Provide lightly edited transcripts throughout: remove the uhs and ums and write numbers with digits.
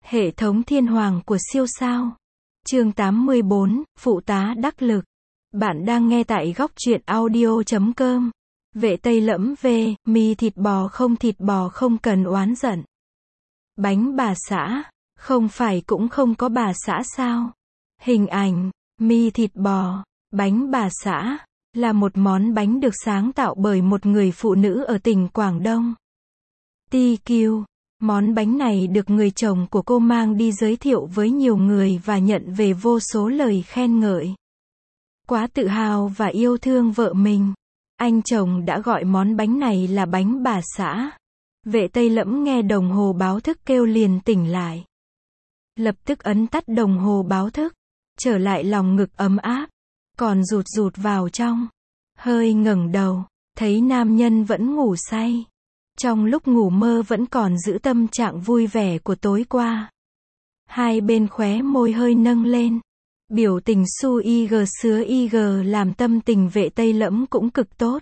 Hệ thống thiên hoàng của siêu sao. Chương 84, Phụ tá đắc lực. Bạn đang nghe tại góc truyện audio.com. Vệ Tây Lẫm về, mì thịt bò không cần oán giận. Bánh bà xã, không phải cũng không có bà xã sao? Hình ảnh, mì thịt bò, bánh bà xã, là một món bánh được sáng tạo bởi một người phụ nữ ở tỉnh Quảng Đông. TQ. Món bánh này được người chồng của cô mang đi giới thiệu với nhiều người và nhận về vô số lời khen ngợi. Quá tự hào và yêu thương vợ mình, anh chồng đã gọi món bánh này là bánh bà xã. Vệ Tây Lẫm nghe đồng hồ báo thức kêu liền tỉnh lại. Lập tức ấn tắt đồng hồ báo thức, trở lại lòng ngực ấm áp, còn rụt vào trong. Hơi ngẩng đầu, thấy nam nhân vẫn ngủ say. Trong lúc ngủ mơ vẫn còn giữ tâm trạng vui vẻ của tối qua. Hai bên khóe môi hơi nâng lên. Biểu tình su ig sứa ig làm tâm tình Vệ Tây Lẫm cũng cực tốt.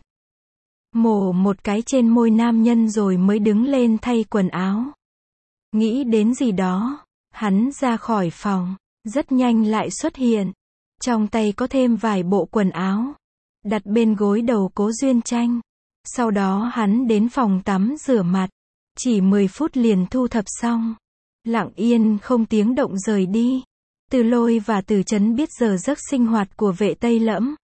Mổ một cái trên môi nam nhân rồi mới đứng lên thay quần áo. Nghĩ đến gì đó, hắn ra khỏi phòng, rất nhanh lại xuất hiện. Trong tay có thêm vài bộ quần áo, đặt bên gối đầu Cố Duyên Tranh. Sau đó hắn đến phòng tắm rửa mặt, chỉ 10 phút liền thu thập xong. Lặng yên không tiếng động rời đi. Từ Lôi và Từ Chấn biết giờ giấc sinh hoạt của Vệ Tây Lẫm.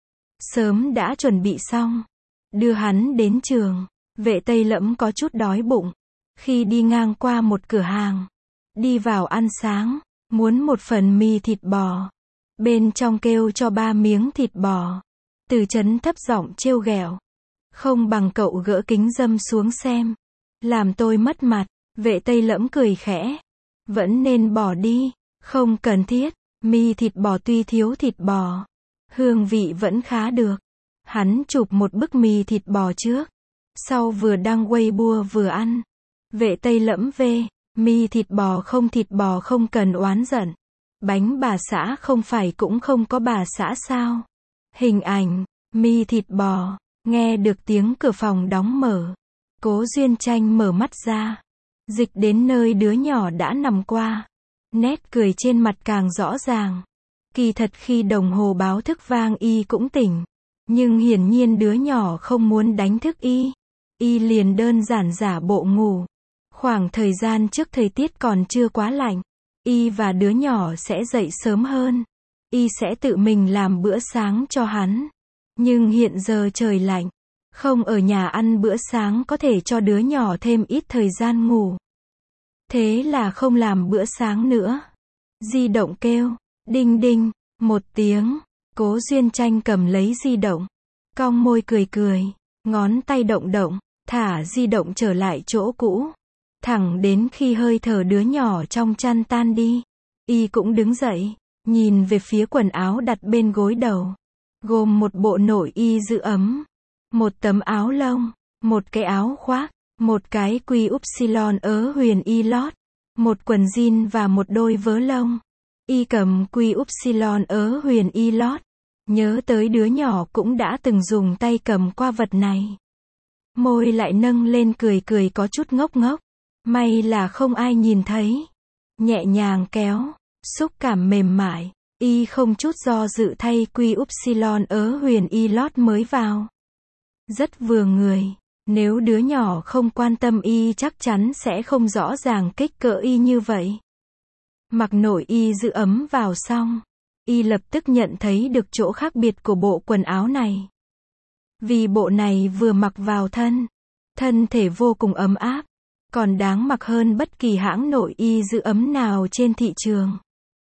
Sớm đã chuẩn bị xong, đưa hắn đến trường. Vệ Tây Lẫm có chút đói bụng. Khi đi ngang qua một cửa hàng, đi vào ăn sáng, muốn một phần mì thịt bò. Bên trong kêu cho 3 miếng thịt bò. Từ Chấn thấp giọng trêu ghẹo. Không bằng cậu gỡ kính râm xuống xem. Làm tôi mất mặt. Vệ Tây Lẫm cười khẽ. Vẫn nên bỏ đi. Không cần thiết. Mì thịt bò tuy thiếu thịt bò, hương vị vẫn khá được. Hắn chụp một bức mì thịt bò trước. Sau vừa đăng Weibo vừa ăn. Vệ Tây Lẫm về, mì thịt bò không cần oán giận. Bánh bà xã không phải cũng không có bà xã sao? Hình ảnh, mì thịt bò. Nghe được tiếng cửa phòng đóng mở. Cố Duyên Tranh mở mắt ra. Dịch đến nơi đứa nhỏ đã nằm qua. Nét cười trên mặt càng rõ ràng. Kỳ thật khi đồng hồ báo thức vang y cũng tỉnh. Nhưng hiển nhiên đứa nhỏ không muốn đánh thức y. Y liền đơn giản giả bộ ngủ. Khoảng thời gian trước thời tiết còn chưa quá lạnh. Y và đứa nhỏ sẽ dậy sớm hơn. Y sẽ tự mình làm bữa sáng cho hắn. Nhưng hiện giờ trời lạnh, không ở nhà ăn bữa sáng có thể cho đứa nhỏ thêm ít thời gian ngủ. Thế là không làm bữa sáng nữa. Di động kêu, đinh đinh, một tiếng. Cố Duyên Tranh cầm lấy di động, cong môi cười, ngón tay động, thả di động trở lại chỗ cũ. Thẳng đến khi hơi thở đứa nhỏ trong chăn tan đi, y cũng đứng dậy, nhìn về phía quần áo đặt bên gối đầu. Gồm một bộ nội y giữ ấm, một tấm áo lông, một cái áo khoác, một cái quy upsilon ớ huyền y lót, một quần jean và một đôi vớ lông. Y cầm quy upsilon ớ huyền y lót, nhớ tới đứa nhỏ cũng đã từng dùng tay cầm qua vật này. Môi lại nâng lên cười có chút ngốc. May là không ai nhìn thấy. Nhẹ nhàng kéo, xúc cảm mềm mại. Y không chút do dự thay quy upsilon ớ huyền y lót mới vào. Rất vừa người. Nếu đứa nhỏ không quan tâm y chắc chắn sẽ không rõ ràng kích cỡ y như vậy. Mặc nội y giữ ấm vào xong, y lập tức nhận thấy được chỗ khác biệt của bộ quần áo này. Vì bộ này vừa mặc vào thân thể vô cùng ấm áp, còn đáng mặc hơn bất kỳ hãng nội y giữ ấm nào trên thị trường.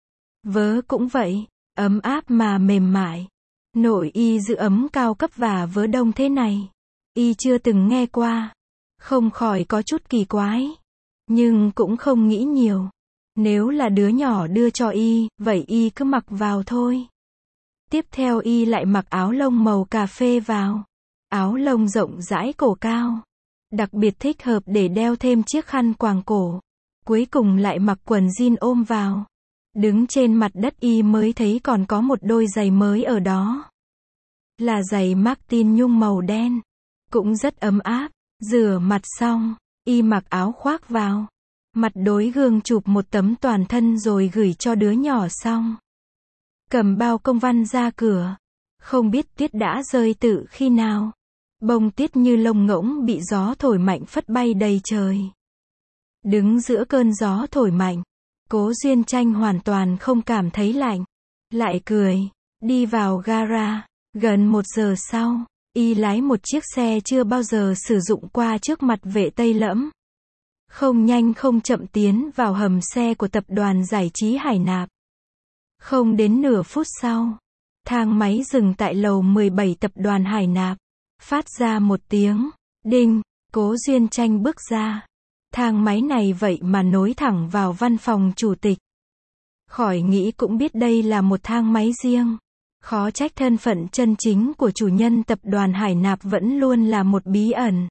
Vớ cũng vậy, ấm áp mà mềm mại. Nội y giữ ấm cao cấp và vớ đông thế này, y chưa từng nghe qua. Không khỏi có chút kỳ quái. Nhưng cũng không nghĩ nhiều. Nếu là đứa nhỏ đưa cho y, vậy y cứ mặc vào thôi. Tiếp theo y lại mặc áo lông màu cà phê vào. Áo lông rộng rãi cổ cao. Đặc biệt thích hợp để đeo thêm chiếc khăn quàng cổ. Cuối cùng lại mặc quần jean ôm vào. Đứng trên mặt đất y mới thấy còn có một đôi giày mới ở đó. Là giày Martin nhung màu đen. Cũng rất ấm áp. Rửa mặt xong, y mặc áo khoác vào. Mặt đối gương chụp một tấm toàn thân rồi gửi cho đứa nhỏ xong. Cầm bao công văn ra cửa. Không biết tuyết đã rơi từ khi nào. Bông tuyết như lông ngỗng bị gió thổi mạnh phất bay đầy trời. Đứng giữa cơn gió thổi mạnh, Cố Duyên Tranh hoàn toàn không cảm thấy lạnh. Lại cười, đi vào gara. Gần 1 giờ sau, y lái một chiếc xe chưa bao giờ sử dụng qua trước mặt Vệ Tây Lẫm. Không nhanh không chậm tiến vào hầm xe của tập đoàn giải trí Hải Nạp. Không đến nửa phút sau, thang máy dừng tại lầu 17 tập đoàn Hải Nạp. Phát ra một tiếng đinh, Cố Duyên Tranh bước ra. Thang máy này vậy mà nối thẳng vào văn phòng chủ tịch. Khỏi nghĩ cũng biết đây là một thang máy riêng. Khó trách thân phận chân chính của chủ nhân tập đoàn Hải Nạp vẫn luôn là một bí ẩn.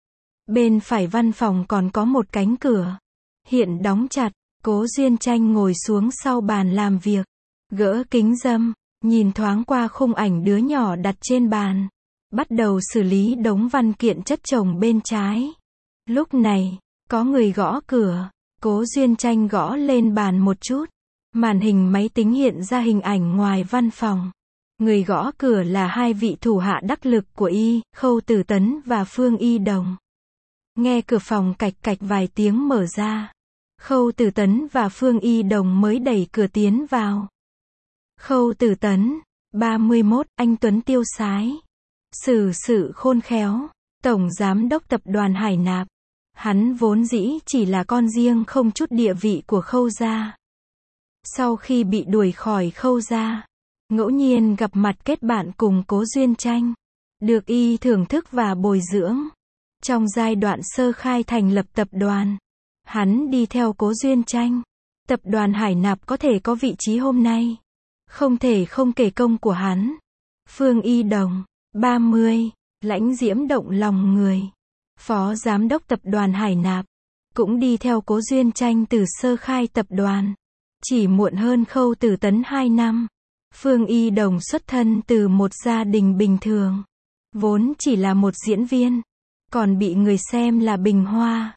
Bên phải văn phòng còn có một cánh cửa. Hiện đóng chặt, Cố Duyên Tranh ngồi xuống sau bàn làm việc. Gỡ kính râm, nhìn thoáng qua khung ảnh đứa nhỏ đặt trên bàn. Bắt đầu xử lý đống văn kiện chất chồng bên trái. Lúc này, có người gõ cửa. Cố Duyên Tranh gõ lên bàn một chút. Màn hình máy tính hiện ra hình ảnh ngoài văn phòng. Người gõ cửa là 2 vị thủ hạ đắc lực của y, Khâu Tử Tấn và Phương Y Đồng. Nghe cửa phòng cạch cạch vài tiếng mở ra. Khâu Tử Tấn và Phương Y Đồng mới đẩy cửa tiến vào. Khâu Tử Tấn, 31, anh tuấn tiêu sái. Xử sự khôn khéo, tổng giám đốc tập đoàn Hải Nạp. Hắn vốn dĩ chỉ là con riêng không chút địa vị của Khâu gia. Sau khi bị đuổi khỏi Khâu gia, ngẫu nhiên gặp mặt kết bạn cùng Cố Duyên Tranh, được y thưởng thức và bồi dưỡng. Trong giai đoạn sơ khai thành lập tập đoàn, hắn đi theo Cố Duyên Tranh. Tập đoàn Hải Nạp có thể có vị trí hôm nay, không thể không kể công của hắn. Phương Y Đồng, 30, lãnh diễm động lòng người. Phó giám đốc tập đoàn Hải Nạp, cũng đi theo Cố Duyên Tranh từ sơ khai tập đoàn. Chỉ muộn hơn Khâu Tử Tấn 2 năm. Phương Y Đồng xuất thân từ một gia đình bình thường. Vốn chỉ là một diễn viên. Còn bị người xem là bình hoa.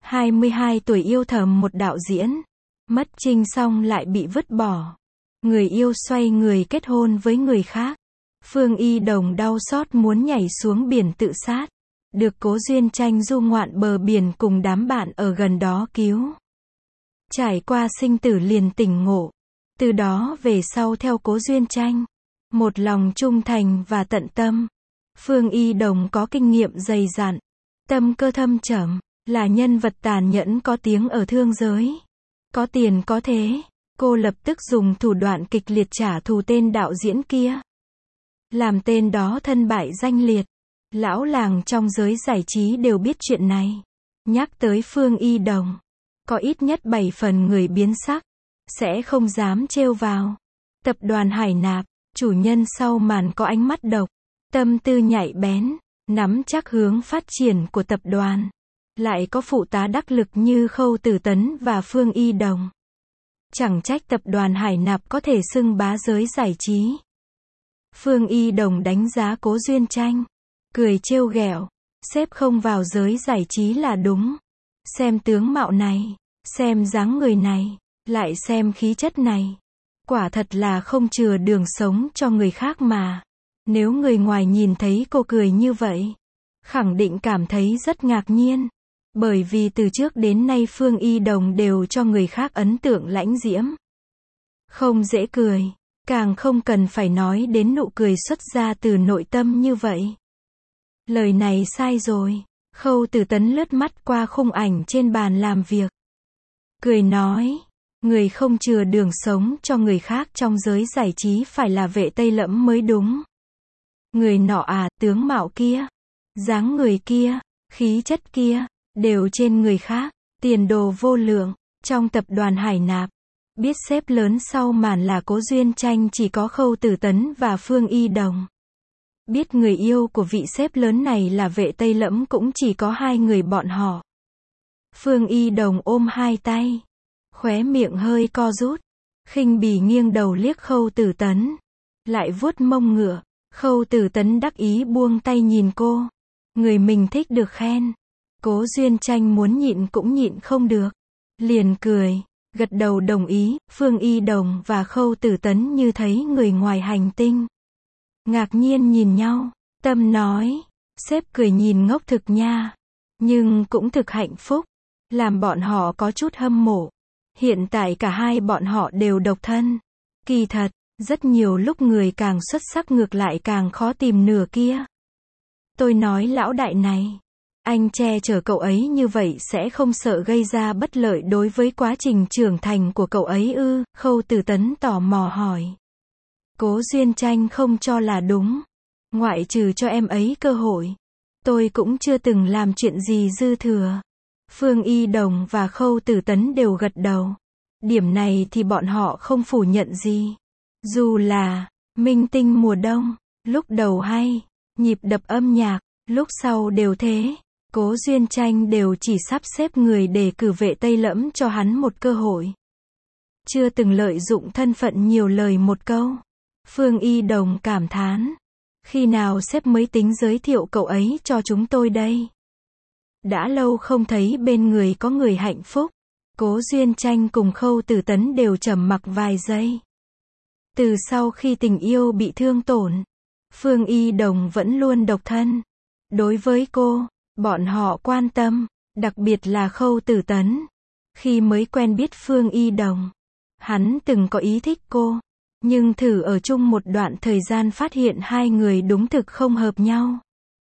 22 tuổi yêu thầm một đạo diễn. Mất trinh xong lại bị vứt bỏ. Người yêu xoay người kết hôn với người khác. Phương Y Đồng đau xót muốn nhảy xuống biển tự sát. Được Cố Duyên Tranh du ngoạn bờ biển cùng đám bạn ở gần đó cứu. Trải qua sinh tử liền tỉnh ngộ. Từ đó về sau theo Cố Duyên Tranh. Một lòng trung thành và tận tâm. Phương Y Đồng có kinh nghiệm dày dặn. Tâm cơ thâm trầm. Là nhân vật tàn nhẫn có tiếng ở thương giới. Có tiền có thế. Cô lập tức dùng thủ đoạn kịch liệt trả thù tên đạo diễn kia. Làm tên đó thân bại danh liệt. Lão làng trong giới giải trí đều biết chuyện này. Nhắc tới Phương Y Đồng, có ít nhất 7 phần người biến sắc. Sẽ không dám trêu vào. Tập đoàn Hải Nạp, chủ nhân sau màn có ánh mắt độc. Tâm tư nhạy bén, nắm chắc hướng phát triển của tập đoàn. Lại có phụ tá đắc lực như Khâu Tử Tấn và Phương Y Đồng. Chẳng trách tập đoàn Hải Nạp có thể xưng bá giới giải trí. Phương Y Đồng đánh giá Cố Duyên Tranh. Cười trêu ghẹo. Xếp không vào giới giải trí là đúng. Xem tướng mạo này. Xem dáng người này. Lại xem khí chất này. Quả thật là không chừa đường sống cho người khác mà. Nếu người ngoài nhìn thấy cô cười như vậy, khẳng định cảm thấy rất ngạc nhiên. Bởi vì từ trước đến nay Phương Y Đồng đều cho người khác ấn tượng lãnh diễm. Không dễ cười. Càng không cần phải nói đến nụ cười xuất ra từ nội tâm như vậy. Lời này sai rồi. Khâu Tử Tấn lướt mắt qua khung ảnh trên bàn làm việc. Cười nói. Người không chừa đường sống cho người khác trong giới giải trí phải là Vệ Tây Lẫm mới đúng. Người nọ à, tướng mạo kia, dáng người kia, khí chất kia, đều trên người khác, tiền đồ vô lượng. Trong tập đoàn Hải Nạp, biết sếp lớn sau màn là Cố Duyên Tranh chỉ có Khâu Tử Tấn và Phương Y Đồng. Biết người yêu của vị sếp lớn này là Vệ Tây Lẫm cũng chỉ có 2 người bọn họ. Phương Y Đồng ôm 2 tay, khóe miệng hơi co rút, khinh bỉ nghiêng đầu liếc Khâu Tử Tấn, lại vuốt mông ngựa. Khâu Tử Tấn đắc ý buông tay nhìn cô. Người mình thích được khen. Cố Duyên Tranh muốn nhịn cũng nhịn không được. liền cười, gật đầu đồng ý. Phương Y Đồng và Khâu Tử Tấn như thấy người ngoài hành tinh. Ngạc nhiên nhìn nhau, Tâm nói, sếp cười nhìn ngốc thực nha, nhưng cũng thực hạnh phúc, làm bọn họ có chút hâm mộ. Hiện tại cả hai bọn họ đều độc thân. Kỳ thật, rất nhiều lúc người càng xuất sắc ngược lại càng khó tìm nửa kia. Tôi nói lão đại này, anh che chở cậu ấy như vậy sẽ không sợ gây ra bất lợi đối với quá trình trưởng thành của cậu ấy ư? Khâu Tử Tấn tò mò hỏi. Cố Duyên Tranh không cho là đúng. Ngoại trừ cho em ấy cơ hội, tôi cũng chưa từng làm chuyện gì dư thừa. Phương Y Đồng và Khâu Tử Tấn đều gật đầu. Điểm này thì bọn họ không phủ nhận gì. Dù là minh tinh mùa đông, lúc đầu hay, nhịp đập âm nhạc, lúc sau đều thế. Cố Duyên Tranh đều chỉ sắp xếp người để cử Vệ Tây Lẫm cho hắn một cơ hội. Chưa từng lợi dụng thân phận nhiều lời một câu. Phương Y Đồng cảm thán. Khi nào sếp mới tính giới thiệu cậu ấy cho chúng tôi đây? Đã lâu không thấy bên người có người hạnh phúc. Cố Duyên Tranh cùng Khâu Tử Tấn đều trầm mặc vài giây. Từ sau khi tình yêu bị thương tổn, Phương Y Đồng vẫn luôn độc thân. Đối với cô, bọn họ quan tâm, đặc biệt là Khâu Tử Tấn. Khi mới quen biết Phương Y Đồng, hắn từng có ý thích cô, nhưng thử ở chung một đoạn thời gian phát hiện hai người đúng thực không hợp nhau.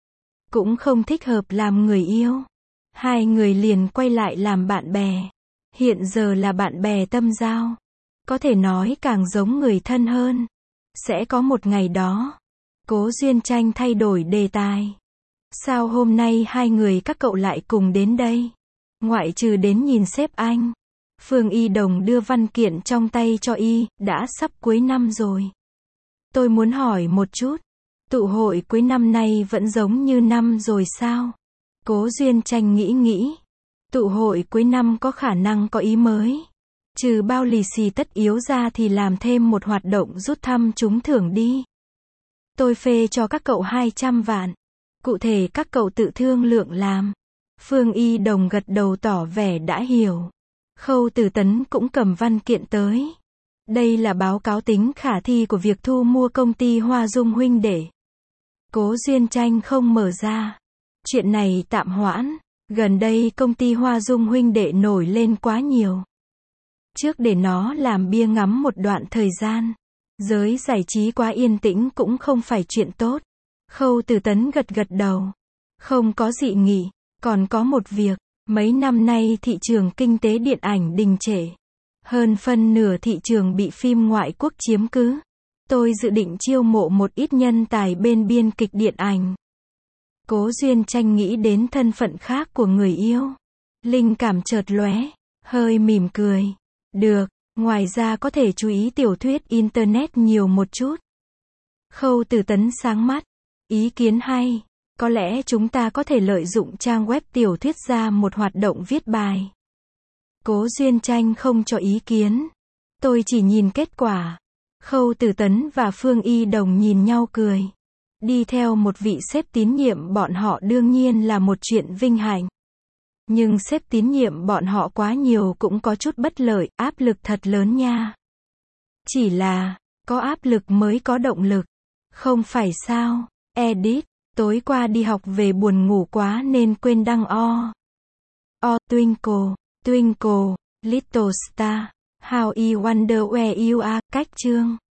Cũng không thích hợp làm người yêu. Hai người liền quay lại làm bạn bè. Hiện giờ là bạn bè tâm giao. Có thể nói càng giống người thân hơn. Sẽ có một ngày đó. Cố Duyên Tranh thay đổi đề tài. Sao hôm nay hai người các cậu lại cùng đến đây? Ngoại trừ đến nhìn sếp anh. Phương Y Đồng đưa văn kiện trong tay cho y, đã sắp cuối năm rồi. Tôi muốn hỏi một chút. Tụ hội cuối năm nay vẫn giống như năm rồi sao? Cố Duyên Tranh nghĩ. Tụ hội cuối năm có khả năng có ý mới. Trừ bao lì xì tất yếu ra thì làm thêm một hoạt động rút thăm trúng thưởng đi. Tôi phê cho các cậu 200 vạn. Cụ thể các cậu tự thương lượng làm. Phương Y Đồng gật đầu tỏ vẻ đã hiểu. Khâu Tử Tấn cũng cầm văn kiện tới. Đây là báo cáo tính khả thi của việc thu mua công ty Hoa Dung huynh đệ. Cố Duyên Tranh không mở ra. Chuyện này tạm hoãn. Gần đây công ty Hoa Dung huynh đệ nổi lên quá nhiều. Trước để nó làm bia ngắm một đoạn thời gian. Giới giải trí quá yên tĩnh cũng không phải chuyện tốt. Khâu Tử Tấn gật đầu. Không có dị nghị. Còn có một việc. Mấy năm nay thị trường kinh tế điện ảnh đình trệ. Hơn phân nửa thị trường bị phim ngoại quốc chiếm cứ. Tôi dự định chiêu mộ một ít nhân tài bên biên kịch điện ảnh. Cố Duyên Tranh nghĩ đến thân phận khác của người yêu. Linh cảm chợt lóe, hơi mỉm cười. Được, ngoài ra có thể chú ý tiểu thuyết Internet nhiều một chút. Khâu Tử Tấn sáng mắt. Ý kiến hay. Có lẽ chúng ta có thể lợi dụng trang web tiểu thuyết ra một hoạt động viết bài. Cố Duyên Tranh không cho ý kiến. Tôi chỉ nhìn kết quả. Khâu Tử Tấn và Phương Y Đồng nhìn nhau cười. Đi theo một vị sếp tín nhiệm bọn họ đương nhiên là một chuyện vinh hạnh. Nhưng sếp tín nhiệm bọn họ quá nhiều cũng có chút bất lợi, áp lực thật lớn nha. Chỉ là, có áp lực mới có động lực. Không phải sao? Edit. Tối qua đi học về buồn ngủ quá nên quên đăng Twinkle, Twinkle, Little Star, How I Wonder Where You Are, cách chương.